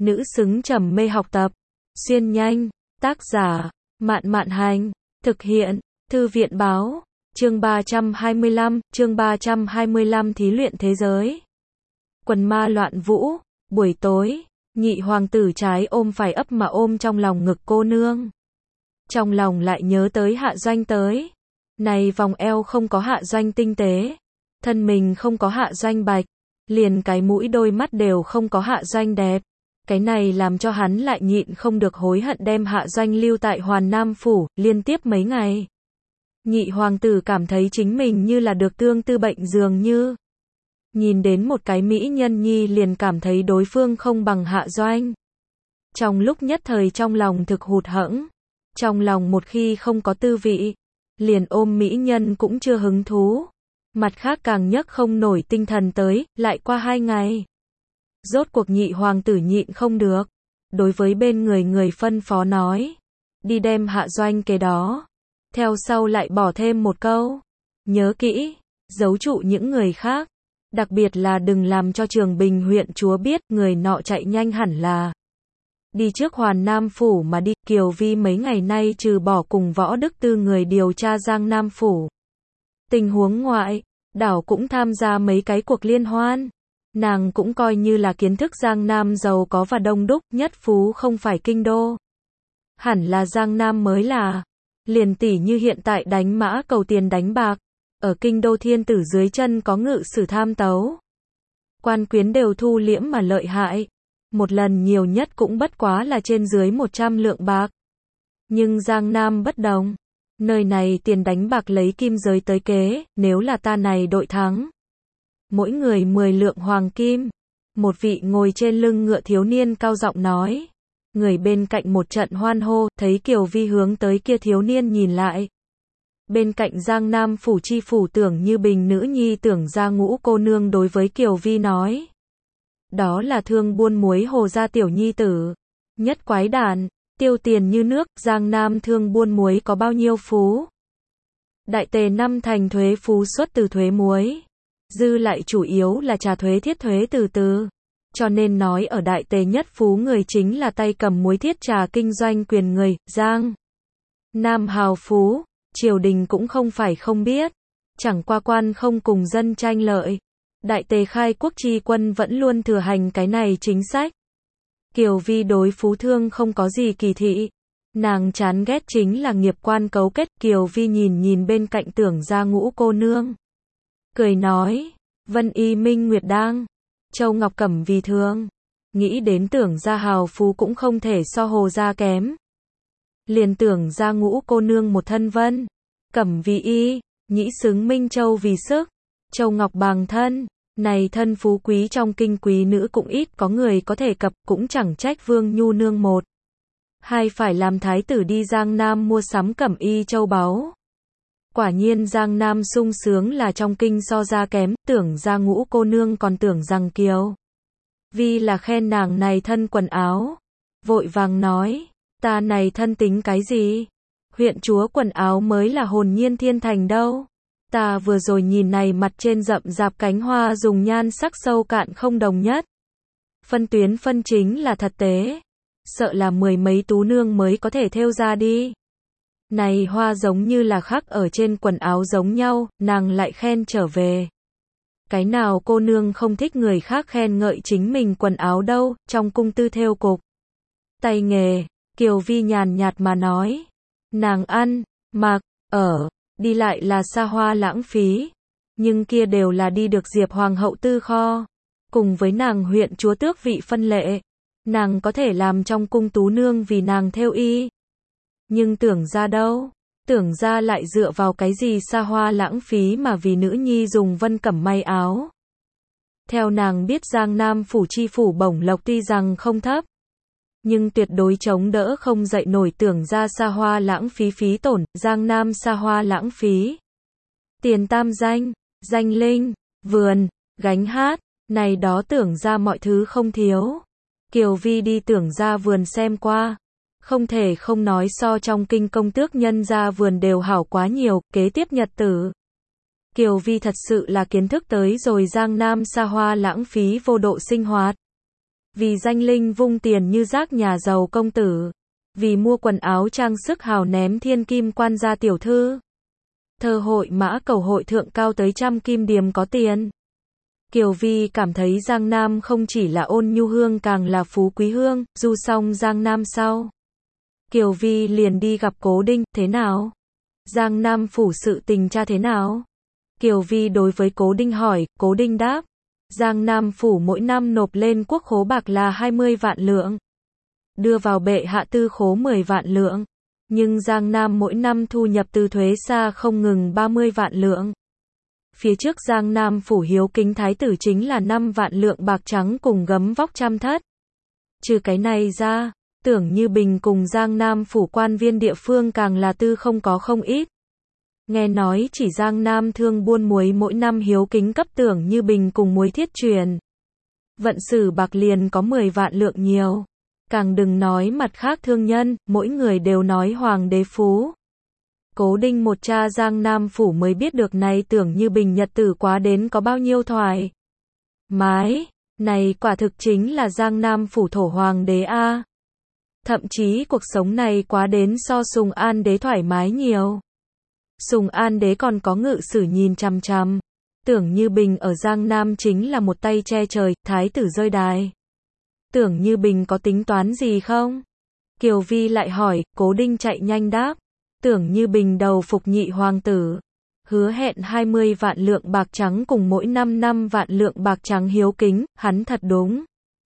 nữ xứng trầm mê học tập. Xuyên nhanh, tác giả, Mạn Mạn Hành, thực hiện, Thư viện Báo, chương 325 thí luyện thế giới. Quần ma loạn vũ, buổi tối, nhị hoàng tử trái ôm phải ấp mà ôm trong lòng ngực cô nương. Trong lòng lại nhớ tới Hạ Doanh tới. Này vòng eo không có Hạ Doanh tinh tế, thân mình không có Hạ Doanh bạch, liền cái mũi đôi mắt đều không có Hạ Doanh đẹp. Cái này làm cho hắn lại nhịn không được hối hận đem Hạ Doanh lưu tại Hoàn Nam Phủ, liên tiếp mấy ngày. Nhị hoàng tử cảm thấy chính mình như là được tương tư bệnh dường như. Nhìn đến một cái mỹ nhân nhi liền cảm thấy đối phương không bằng Hạ Doanh. Trong lúc nhất thời trong lòng thực hụt hẫng, trong lòng một khi không có tư vị, liền ôm mỹ nhân cũng chưa hứng thú. Mặt khác càng nhấc không nổi tinh thần tới, lại qua 2 ngày. Rốt cuộc nhị hoàng tử nhịn không được. Đối với bên người phân phó nói. Đi đem Hạ Doanh kế đó. Theo sau lại bỏ thêm một câu. Nhớ kỹ, giấu trụ những người khác. Đặc biệt là đừng làm cho Trường Bình huyện chúa biết người nọ chạy nhanh hẳn là. Đi trước Hoàn Nam Phủ mà đi. Kiều Vi mấy ngày nay trừ bỏ cùng Võ Đức Tư người điều tra Giang Nam Phủ tình huống ngoại, đảo cũng tham gia mấy cái cuộc liên hoan. Nàng cũng coi như là kiến thức Giang Nam giàu có và đông đúc, nhất phú không phải kinh đô. Hẳn là Giang Nam mới là. Liền tỉ như hiện tại đánh mã cầu tiền đánh bạc. Ở kinh đô thiên tử dưới chân có ngự sử tham tấu. Quan quyến đều thu liễm mà lợi hại. Một lần nhiều nhất cũng bất quá là trên dưới 100 lượng bạc. Nhưng Giang Nam bất đồng. Nơi này tiền đánh bạc lấy kim giới tới kế, nếu là ta này đội thắng. Mỗi người 10 lượng hoàng kim. Một vị ngồi trên lưng ngựa thiếu niên cao giọng nói. Người bên cạnh một trận hoan hô, thấy Kiều Vi hướng tới kia thiếu niên nhìn lại. Bên cạnh Giang Nam Phủ chi phủ Tưởng Như Bình nữ nhi Tưởng gia Ngũ cô nương đối với Kiều Vi nói. Đó là thương buôn muối Hồ gia tiểu nhi tử. Nhất quái đản, tiêu tiền như nước, Giang Nam thương buôn muối có bao nhiêu phú. Đại tề năm thành thuế phú xuất từ thuế muối. Dư lại chủ yếu là trả thuế thiết thuế từ. Cho nên nói ở đại tề nhất phú người chính là tay cầm muối thiết trà kinh doanh quyền người, Giang Nam hào phú, triều đình cũng không phải không biết. Chẳng qua quan không cùng dân tranh lợi. Đại tề khai quốc chi quân vẫn luôn thừa hành cái này chính sách. Kiều Vi đối phú thương không có gì kỳ thị. Nàng chán ghét chính là nghiệp quan cấu kết. Kiều Vi nhìn bên cạnh Tưởng gia Ngũ cô nương. Cười nói, Vân Y Minh Nguyệt Đang, Châu Ngọc Cẩm vì thương. Nghĩ đến Tưởng gia hào phú cũng không thể so Hồ gia kém. Liền Tưởng gia Ngũ cô nương một thân Vân Cẩm vì y, nhĩ xứng Minh Châu vì sức, Châu Ngọc bằng thân. Này thân phú quý trong kinh quý nữ cũng ít có người có thể cập, cũng chẳng trách Vương Nhu nương một. Hai phải làm thái tử đi Giang Nam mua sắm cẩm y châu báu. Quả nhiên Giang Nam sung sướng là trong kinh so ra kém. Tưởng gia Ngũ cô nương còn tưởng rằng Kiều Vi là khen nàng này thân quần áo. Vội vàng nói, ta này thân tính cái gì? Huyện chúa quần áo mới là hồn nhiên thiên thành đâu. Ta vừa rồi nhìn này mặt trên rậm rạp cánh hoa dùng nhan sắc sâu cạn không đồng nhất. Phân tuyến phân chính là thật tế. Sợ là 10 mấy tú nương mới có thể thêu ra đi. Này hoa giống như là khắc ở trên quần áo giống nhau, nàng lại khen trở về. Cái nào cô nương không thích người khác khen ngợi chính mình quần áo đâu, trong cung tư thêu cục. Tay nghề, Kiều Vi nhàn nhạt mà nói. Nàng ăn, mặc, ở, đi lại là xa hoa lãng phí. Nhưng kia đều là đi được Diệp Hoàng hậu tư kho. Cùng với nàng huyện chúa tước vị phân lệ. Nàng có thể làm trong cung tú nương vì nàng thêu y. Nhưng Tưởng gia đâu? Tưởng gia lại dựa vào cái gì xa hoa lãng phí mà vì nữ nhi dùng Vân Cẩm may áo. Theo nàng biết Giang Nam Phủ chi phủ bổng lộc tuy rằng không thấp. Nhưng tuyệt đối chống đỡ không dậy nổi Tưởng gia xa hoa lãng phí phí tổn, Giang Nam xa hoa lãng phí. Tiền tam danh, danh linh, vườn, gánh hát, này đó Tưởng gia mọi thứ không thiếu. Kiều Vi đi Tưởng gia vườn xem qua. Không thể không nói so trong kinh công tước nhân gia vườn đều hảo quá nhiều, kế tiếp nhật tử. Kiều Vi thật sự là kiến thức tới rồi Giang Nam xa hoa lãng phí vô độ sinh hoạt. Vì danh linh vung tiền như rác nhà giàu công tử. Vì mua quần áo trang sức hào ném thiên kim quan gia tiểu thư. Thơ hội mã cầu hội thượng cao tới 100 kim điềm có tiền. Kiều Vi cảm thấy Giang Nam không chỉ là ôn nhu hương càng là phú quý hương, du xong Giang Nam sau. Kiều Vi liền đi gặp Cố Đinh, thế nào? Giang Nam phủ sự tình tra thế nào? Kiều Vi đối với Cố Đinh hỏi, Cố Đinh đáp. Giang Nam phủ mỗi năm nộp lên quốc khố bạc là 20 vạn lượng. Đưa vào bệ hạ tư khố 10 vạn lượng. Nhưng Giang Nam mỗi năm thu nhập từ thuế xa không ngừng 30 vạn lượng. Phía trước Giang Nam phủ hiếu kính thái tử chính là 5 vạn lượng bạc trắng cùng gấm vóc trăm thất. Trừ cái này ra, Tưởng Như Bình cùng Giang Nam phủ quan viên địa phương càng là tư không có không ít. Nghe nói chỉ Giang Nam thương buôn muối mỗi năm hiếu kính cấp Tưởng Như Bình cùng muối thiết truyền. Vận sử bạc liền có 10 vạn lượng nhiều. Càng đừng nói mặt khác thương nhân, mỗi người đều nói hoàng đế phú. Cố Đinh một cha Giang Nam phủ mới biết được này Tưởng Như Bình nhật tử quá đến có bao nhiêu thoải mái, này quả thực chính là Giang Nam phủ thổ hoàng đế a. Thậm chí cuộc sống này quá đến so Sùng An đế thoải mái nhiều. Sùng An đế còn có ngự sử nhìn chằm chằm. Tưởng Như Bình ở Giang Nam chính là một tay che trời, thái tử rơi đài. Tưởng Như Bình có tính toán gì không? Kiều Vi lại hỏi, Cố Đinh chạy nhanh đáp. Tưởng Như Bình đầu phục nhị hoàng tử. Hứa hẹn 20 vạn lượng bạc trắng cùng mỗi 5 vạn lượng bạc trắng hiếu kính, hắn thật đúng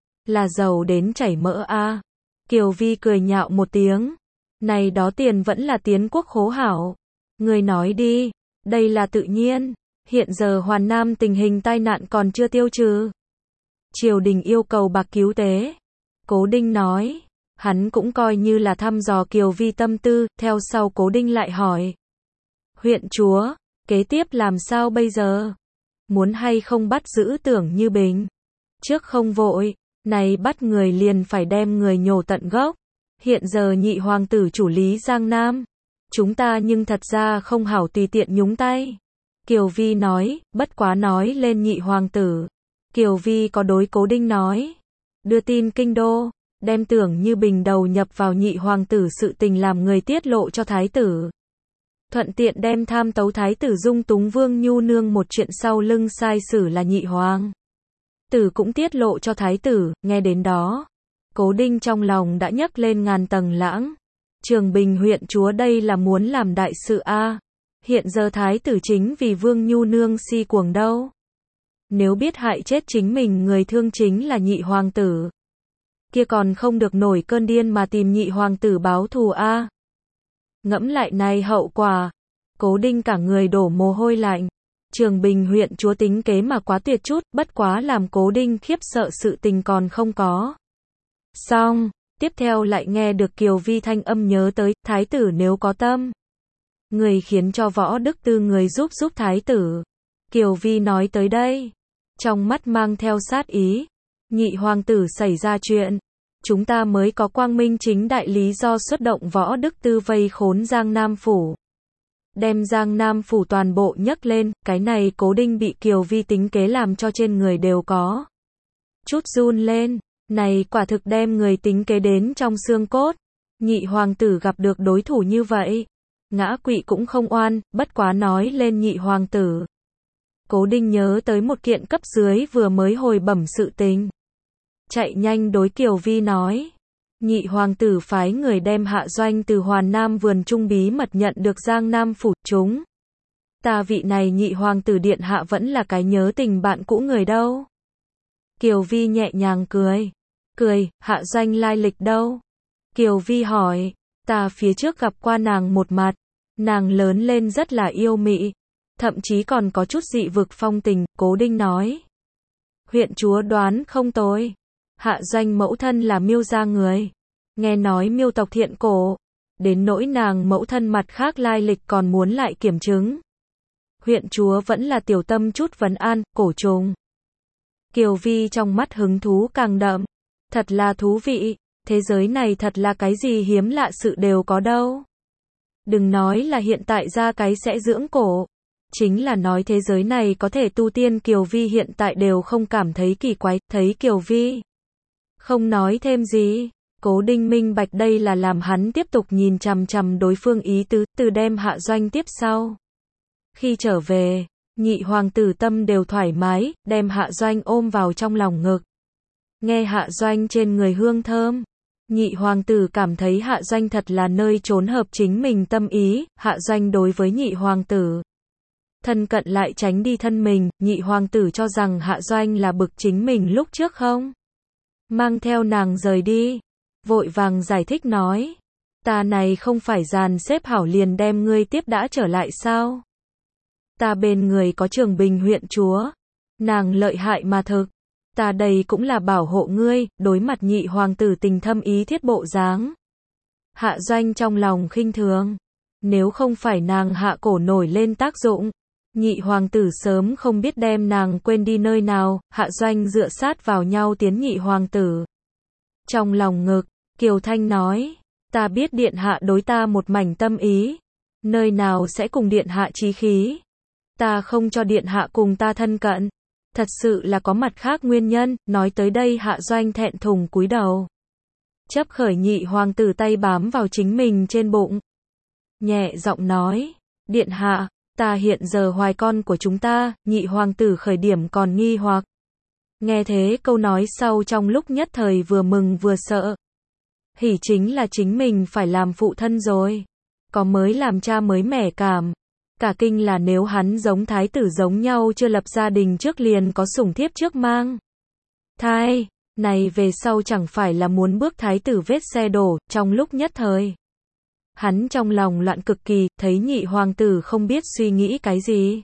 là giàu đến chảy mỡ a. Kiều Vi cười nhạo một tiếng. Này đó tiền vẫn là tiến quốc khố hảo. Người nói đi, đây là tự nhiên. Hiện giờ Hoàn Nam tình hình tai nạn còn chưa tiêu trừ. Triều đình yêu cầu bạc cứu tế. Cố Đinh nói. Hắn cũng coi như là thăm dò Kiều Vi tâm tư, theo sau Cố Đinh lại hỏi. Huyện chúa, kế tiếp làm sao bây giờ? Muốn hay không bắt giữ Tưởng Như Bình? Trước không vội, này bắt người liền phải đem người nhổ tận gốc. Hiện giờ nhị hoàng tử chủ lý Giang Nam. Chúng ta nhưng thật ra không hảo tùy tiện nhúng tay. Kiều Vi nói, bất quá nói lên nhị hoàng tử. Kiều Vi có đối Cố Đinh nói. Đưa tin kinh đô. Đem Tưởng Như Bình đầu nhập vào nhị hoàng tử sự tình làm người tiết lộ cho thái tử. Thuận tiện đem tham tấu thái tử dung túng Vương Nhu Nương một chuyện sau lưng sai sử là nhị hoàng tử cũng tiết lộ cho thái tử. Nghe đến đó, Cố Đinh trong lòng đã nhấc lên ngàn tầng lãng. Trường Bình huyện chúa đây là muốn làm đại sự a. Hiện giờ thái tử chính vì Vương Nhu Nương si cuồng đâu. Nếu biết hại chết chính mình người thương chính là nhị hoàng tử. Kia còn không được nổi cơn điên mà tìm nhị hoàng tử báo thù a. Ngẫm lại này hậu quả. Cố Đinh cả người đổ mồ hôi lạnh. Trường Bình huyện chúa tính kế mà quá tuyệt chút, bất quá làm Cố Đinh khiếp sợ sự tình còn không có. Xong, tiếp theo lại nghe được Kiều Vi thanh âm nhớ tới, thái tử nếu có tâm. Người khiến cho Võ Đức Tư người giúp thái tử. Kiều Vi nói tới đây. Trong mắt mang theo sát ý. Nhị hoàng tử xảy ra chuyện. Chúng ta mới có quang minh chính đại lý do xuất động Võ Đức Tư vây khốn Giang Nam phủ. Đem Giang Nam phủ toàn bộ nhấc lên, cái này Cố Đinh bị Kiều Vi tính kế làm cho trên người đều có chút run lên. Này quả thực đem người tính kế đến trong xương cốt. Nhị hoàng tử gặp được đối thủ như vậy. Ngã quỵ cũng không oan, bất quá nói lên nhị hoàng tử. Cố Đinh nhớ tới một kiện cấp dưới vừa mới hồi bẩm sự tình. Chạy nhanh đối Kiều Vi nói. Nhị hoàng tử phái người đem Hạ Doanh từ Hoàn Nam vườn trung bí mật nhận được Giang Nam phủ chúng. Ta vị này nhị hoàng tử điện hạ vẫn là cái nhớ tình bạn cũ người đâu. Kiều Vi nhẹ nhàng cười. Cười, Hạ Doanh lai lịch đâu? Kiều Vi hỏi. Ta phía trước gặp qua nàng một mặt. Nàng lớn lên rất là yêu mị. Thậm chí còn có chút dị vực phong tình, Cố Đinh nói. Huyện chúa đoán không tồi. Hạ Doanh mẫu thân là Miêu gia người. Nghe nói Miêu tộc thiện cổ. Đến nỗi nàng mẫu thân mặt khác lai lịch còn muốn lại kiểm chứng. Huyện chúa vẫn là tiểu tâm chút vấn an, cổ trùng. Kiều Vi trong mắt hứng thú càng đậm. Thật là thú vị. Thế giới này thật là cái gì hiếm lạ sự đều có đâu. Đừng nói là hiện tại ra cái sẽ dưỡng cổ. Chính là nói thế giới này có thể tu tiên Kiều Vi hiện tại đều không cảm thấy kỳ quái. Thấy Kiều Vi không nói thêm gì. Cố Đinh minh bạch đây là làm hắn tiếp tục nhìn chằm chằm đối phương ý tứ, từ đem Hạ Doanh tiếp sau. Khi trở về, nhị hoàng tử tâm đều thoải mái, đem Hạ Doanh ôm vào trong lòng ngực. Nghe Hạ Doanh trên người hương thơm, nhị hoàng tử cảm thấy Hạ Doanh thật là nơi trốn hợp chính mình tâm ý. Hạ Doanh đối với nhị hoàng tử thân cận lại tránh đi thân mình, nhị hoàng tử cho rằng Hạ Doanh là bực chính mình lúc trước không mang theo nàng rời đi, vội vàng giải thích nói, ta này không phải dàn xếp hảo liền đem ngươi tiếp đã trở lại sao? Ta bên người có Trường Bình huyện chúa, nàng lợi hại mà thực, ta đây cũng là bảo hộ ngươi. Đối mặt nhị hoàng tử tình thâm ý thiết bộ dáng, Hạ Doanh trong lòng khinh thường, nếu không phải nàng hạ cổ nổi lên tác dụng, nhị hoàng tử sớm không biết đem nàng quên đi nơi nào. Hạ Doanh dựa sát vào nhau tiến nhị hoàng tử trong lòng ngực, Kiều Thanh nói, ta biết điện hạ đối ta một mảnh tâm ý, nơi nào sẽ cùng điện hạ chí khí, ta không cho điện hạ cùng ta thân cận, thật sự là có mặt khác nguyên nhân. Nói tới đây Hạ Doanh thẹn thùng cúi đầu, chấp khởi nhị hoàng tử tay bám vào chính mình trên bụng, nhẹ giọng nói, điện hạ, ta hiện giờ hoài con của chúng ta. Nhị hoàng tử khởi điểm còn nghi hoặc, nghe thế câu nói sau trong lúc nhất thời vừa mừng vừa sợ. Hỉ chính là chính mình phải làm phụ thân rồi, có mới làm cha mới mẻ cảm. Cả kinh là nếu hắn giống thái tử giống nhau chưa lập gia đình trước liền có sủng thiếp trước mang thai, này về sau chẳng phải là muốn bước thái tử vết xe đổ. Trong lúc nhất thời, hắn trong lòng loạn cực kỳ, thấy nhị hoàng tử không biết suy nghĩ cái gì.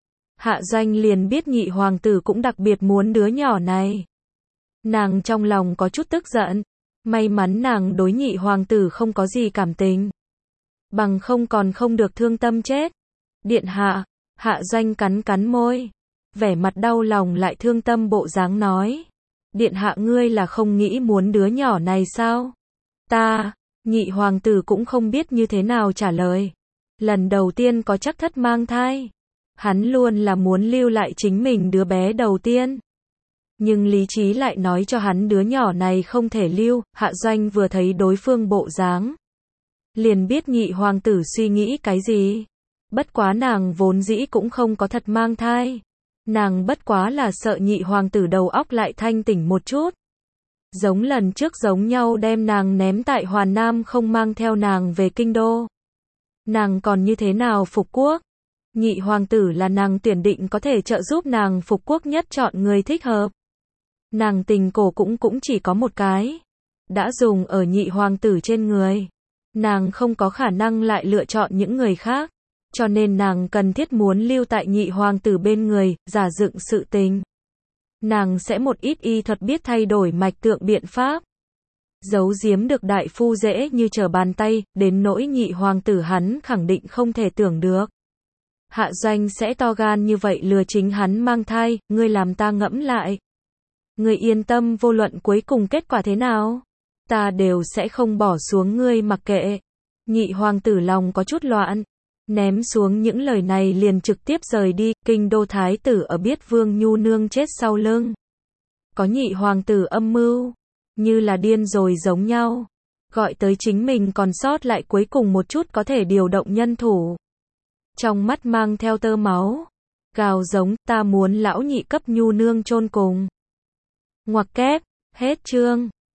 Hạ Doanh liền biết nhị hoàng tử cũng đặc biệt muốn đứa nhỏ này. Nàng trong lòng có chút tức giận, may mắn nàng đối nhị hoàng tử không có gì cảm tình, bằng không còn không được thương tâm chết. Điện hạ, Hạ Doanh cắn cắn môi, vẻ mặt đau lòng lại thương tâm bộ dáng nói, điện hạ ngươi là không nghĩ muốn đứa nhỏ này sao? Ta, nhị hoàng tử cũng không biết như thế nào trả lời. Lần đầu tiên có chắc thất mang thai, hắn luôn là muốn lưu lại chính mình đứa bé đầu tiên. Nhưng lý trí lại nói cho hắn đứa nhỏ này không thể lưu. Hạ Doanh vừa thấy đối phương bộ dáng, liền biết nhị hoàng tử suy nghĩ cái gì. Bất quá nàng vốn dĩ cũng không có thật mang thai. Nàng bất quá là sợ nhị hoàng tử đầu óc lại thanh tỉnh một chút, giống lần trước giống nhau đem nàng ném tại Hoàn Nam không mang theo nàng về kinh đô. Nàng còn như thế nào phục quốc? Nhị hoàng tử là nàng tuyển định có thể trợ giúp nàng phục quốc nhất chọn người thích hợp. Nàng tình cổ cũng chỉ có một cái, đã dùng ở nhị hoàng tử trên người. Nàng không có khả năng lại lựa chọn những người khác, cho nên nàng cần thiết muốn lưu tại nhị hoàng tử bên người, giả dựng sự tình. Nàng sẽ một ít y thuật biết thay đổi mạch tượng biện pháp, giấu giếm được đại phu dễ như trở bàn tay, đến nỗi nhị hoàng tử hắn khẳng định không thể tưởng được. Hạ Doanh sẽ to gan như vậy lừa chính hắn mang thai, ngươi làm ta ngẫm lại. Ngươi yên tâm, vô luận cuối cùng kết quả thế nào, ta đều sẽ không bỏ xuống ngươi mặc kệ. Nhị hoàng tử lòng có chút loạn, ném xuống những lời này liền trực tiếp rời đi. Kinh đô thái tử ở biết Vương Nhu Nương chết sau lưng, có nhị hoàng tử âm mưu, như là điên rồi giống nhau, gọi tới chính mình còn sót lại cuối cùng một chút có thể điều động nhân thủ. Trong mắt mang theo tơ máu, gào giống, ta muốn lão nhị cấp Nhu Nương chôn cùng. Ngoặc kép, hết chương.